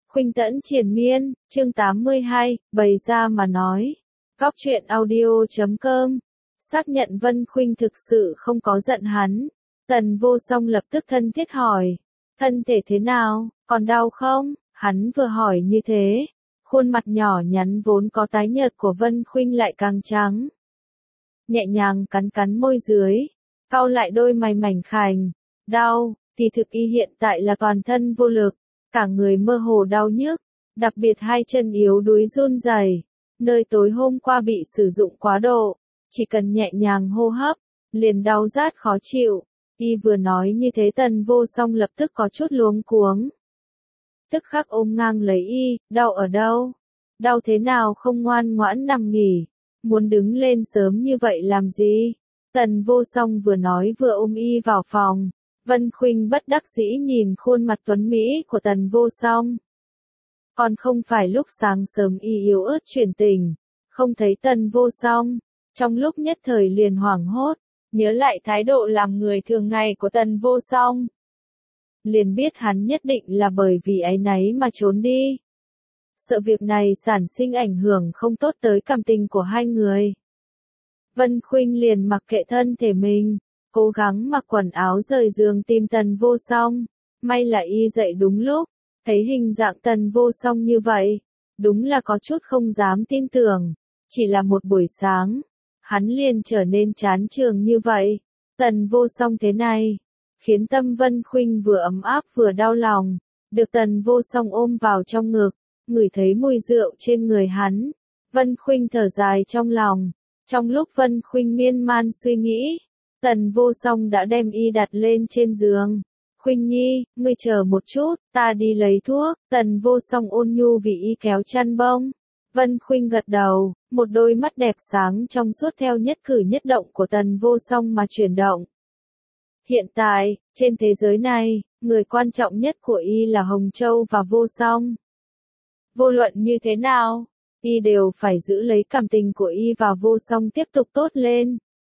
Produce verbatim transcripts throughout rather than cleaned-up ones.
Khuynh Tẫn triền miên, chương tám mươi hai, bày ra mà nói. Góc truyện audio chấm com. Xác nhận Vân Khuynh thực sự không có giận hắn. Tần Vô Song lập tức thân thiết hỏi. Thân thể thế nào, còn đau không? Hắn vừa hỏi như thế. Khuôn mặt nhỏ nhắn vốn có tái nhợt của Vân Khuynh lại càng trắng. Nhẹ nhàng cắn cắn môi dưới. Cau lại đôi mày mảnh khảnh. Đau, thì thực y hiện tại là toàn thân vô lực. Cả người mơ hồ đau nhức, đặc biệt hai chân yếu đuối run rẩy, nơi tối hôm qua bị sử dụng quá độ, chỉ cần nhẹ nhàng hô hấp, liền đau rát khó chịu. Y vừa nói như thế Tần Vô Song lập tức có chút luống cuống. Tức khắc ôm ngang lấy y, đau ở đâu? Đau thế nào không ngoan ngoãn nằm nghỉ? Muốn đứng lên sớm như vậy làm gì? Tần Vô Song vừa nói vừa ôm y vào phòng. Vân Khuynh bất đắc dĩ nhìn khuôn mặt tuấn mỹ của Tần Vô Song. Còn không phải lúc sáng sớm y yếu ớt chuyển tình, không thấy Tần Vô Song, trong lúc nhất thời liền hoảng hốt, nhớ lại thái độ làm người thường ngày của Tần Vô Song. Liền biết hắn nhất định là bởi vì áy náy mà trốn đi. Sợ việc này sản sinh ảnh hưởng không tốt tới cảm tình của hai người. Vân Khuynh liền mặc kệ thân thể mình. Cố gắng mặc quần áo rời giường tìm Tần Vô Song. May là y dậy đúng lúc, thấy hình dạng Tần Vô Song như vậy, đúng là có chút không dám tin tưởng. Chỉ là một buổi sáng, hắn liền trở nên chán trường như vậy. Tần Vô Song thế này, khiến tâm Vân Khuynh vừa ấm áp vừa đau lòng. Được Tần Vô Song ôm vào trong ngực, ngửi thấy mùi rượu trên người hắn. Vân Khuynh thở dài trong lòng. Trong lúc Vân Khuynh miên man suy nghĩ, Tần Vô Song đã đem y đặt lên trên giường. Khuynh Nhi, ngươi chờ một chút, ta đi lấy thuốc. Tần Vô Song ôn nhu vì y kéo chăn bông. Vân Khuynh gật đầu, một đôi mắt đẹp sáng trong suốt theo nhất cử nhất động của Tần Vô Song mà chuyển động. Hiện tại, trên thế giới này, người quan trọng nhất của y là Hồng Châu và Vô Song. Vô luận như thế nào, y đều phải giữ lấy cảm tình của y và Vô Song tiếp tục tốt lên.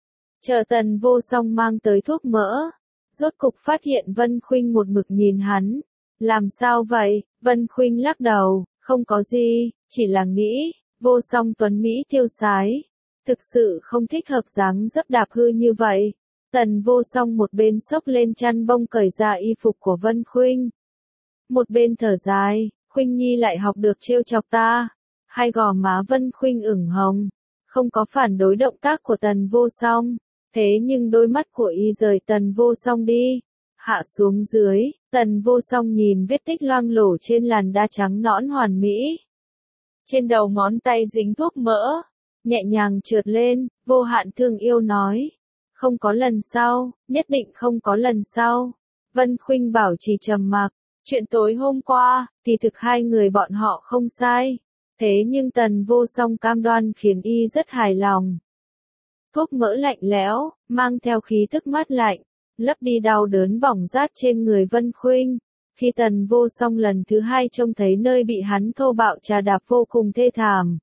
Chờ Tần Vô Song mang tới thuốc mỡ, rốt cục phát hiện Vân Khuynh một mực nhìn hắn. Làm sao vậy? Vân Khuynh lắc đầu, không có gì, chỉ là nghĩ, Vô Song tuấn Mỹ tiêu sái, thực sự không thích hợp dáng dấp đạp hư như vậy. Tần Vô Song một bên xốc lên chăn bông cởi ra y phục của Vân Khuynh. Một bên thở dài, Khuynh Nhi lại học được trêu chọc ta. Hai gò má Vân Khuynh ửng hồng, không có phản đối động tác của Tần Vô Song. Thế nhưng đôi mắt của y rời Tần Vô Song đi, hạ xuống dưới. Tần Vô Song nhìn vết tích loang lổ trên làn da trắng nõn hoàn mỹ. Trên đầu ngón tay dính thuốc mỡ, nhẹ nhàng trượt lên, vô hạn thương yêu nói. Không có lần sau, nhất định không có lần sau. Vân Khuynh bảo trì trầm mặc, chuyện tối hôm qua, thì thực hai người bọn họ không sai. Thế nhưng Tần Vô Song cam đoan khiến y rất hài lòng. Thuốc mỡ lạnh lẽo, mang theo khí tức mát lạnh, lấp đi đau đớn bỏng rát trên người Vân Khuynh. Khi Tần Vô Song lần thứ hai trông thấy nơi bị hắn thô bạo trà đạp vô cùng thê thảm.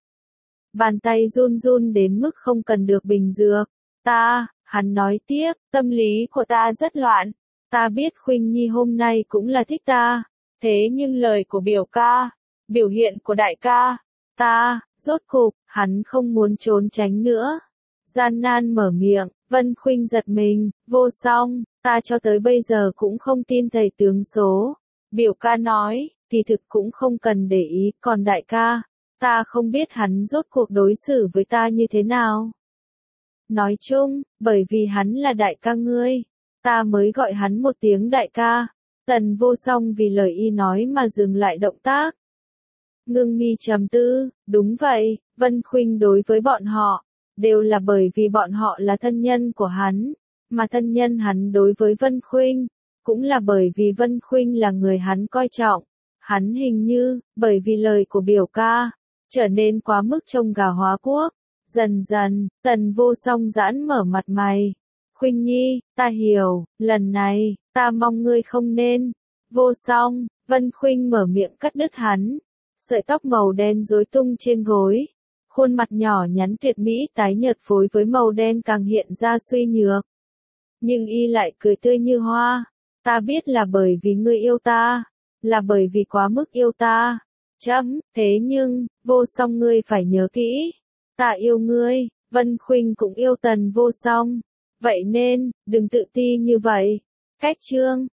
Bàn tay run run đến mức không cần được bình dược. Ta, hắn nói tiếp, tâm lý của ta rất loạn. Ta biết Khuynh Nhi hôm nay cũng là thích ta. Thế nhưng lời của biểu ca, biểu hiện của đại ca, ta, rốt cục, hắn không muốn trốn tránh nữa. Gian nan mở miệng, Vân Khuynh giật mình, Vô Song, ta cho tới bây giờ cũng không tin thầy tướng số. Biểu ca nói, thì thực cũng không cần để ý, còn đại ca, ta không biết hắn rốt cuộc đối xử với ta như thế nào. Nói chung, bởi vì hắn là đại ca ngươi, ta mới gọi hắn một tiếng đại ca. Tần Vô Song vì lời y nói mà dừng lại động tác. Ngưng mi trầm tư, đúng vậy, Vân Khuynh đối với bọn họ, đều là bởi vì bọn họ là thân nhân của hắn, mà thân nhân hắn đối với Vân Khuynh, cũng là bởi vì Vân Khuynh là người hắn coi trọng. Hắn hình như, bởi vì lời của biểu ca, trở nên quá mức trông gà hóa quốc. Dần dần, Tần Vô Song giãn mở mặt mày. Khuynh Nhi, ta hiểu, lần này, ta mong ngươi không nên. Vô Song, Vân Khuynh mở miệng cắt đứt hắn. Sợi tóc màu đen rối tung trên gối. Khuôn mặt nhỏ nhắn tuyệt mỹ tái nhợt phối với màu đen càng hiện ra suy nhược. Nhưng y lại cười tươi như hoa. Ta biết là bởi vì ngươi yêu ta. là bởi vì quá mức yêu ta. Chấm, thế nhưng, Vô Song ngươi phải nhớ kỹ, ta yêu ngươi, Vân Khuynh cũng yêu Tần Vô Song. Vậy nên, đừng tự ti như vậy. Cách chương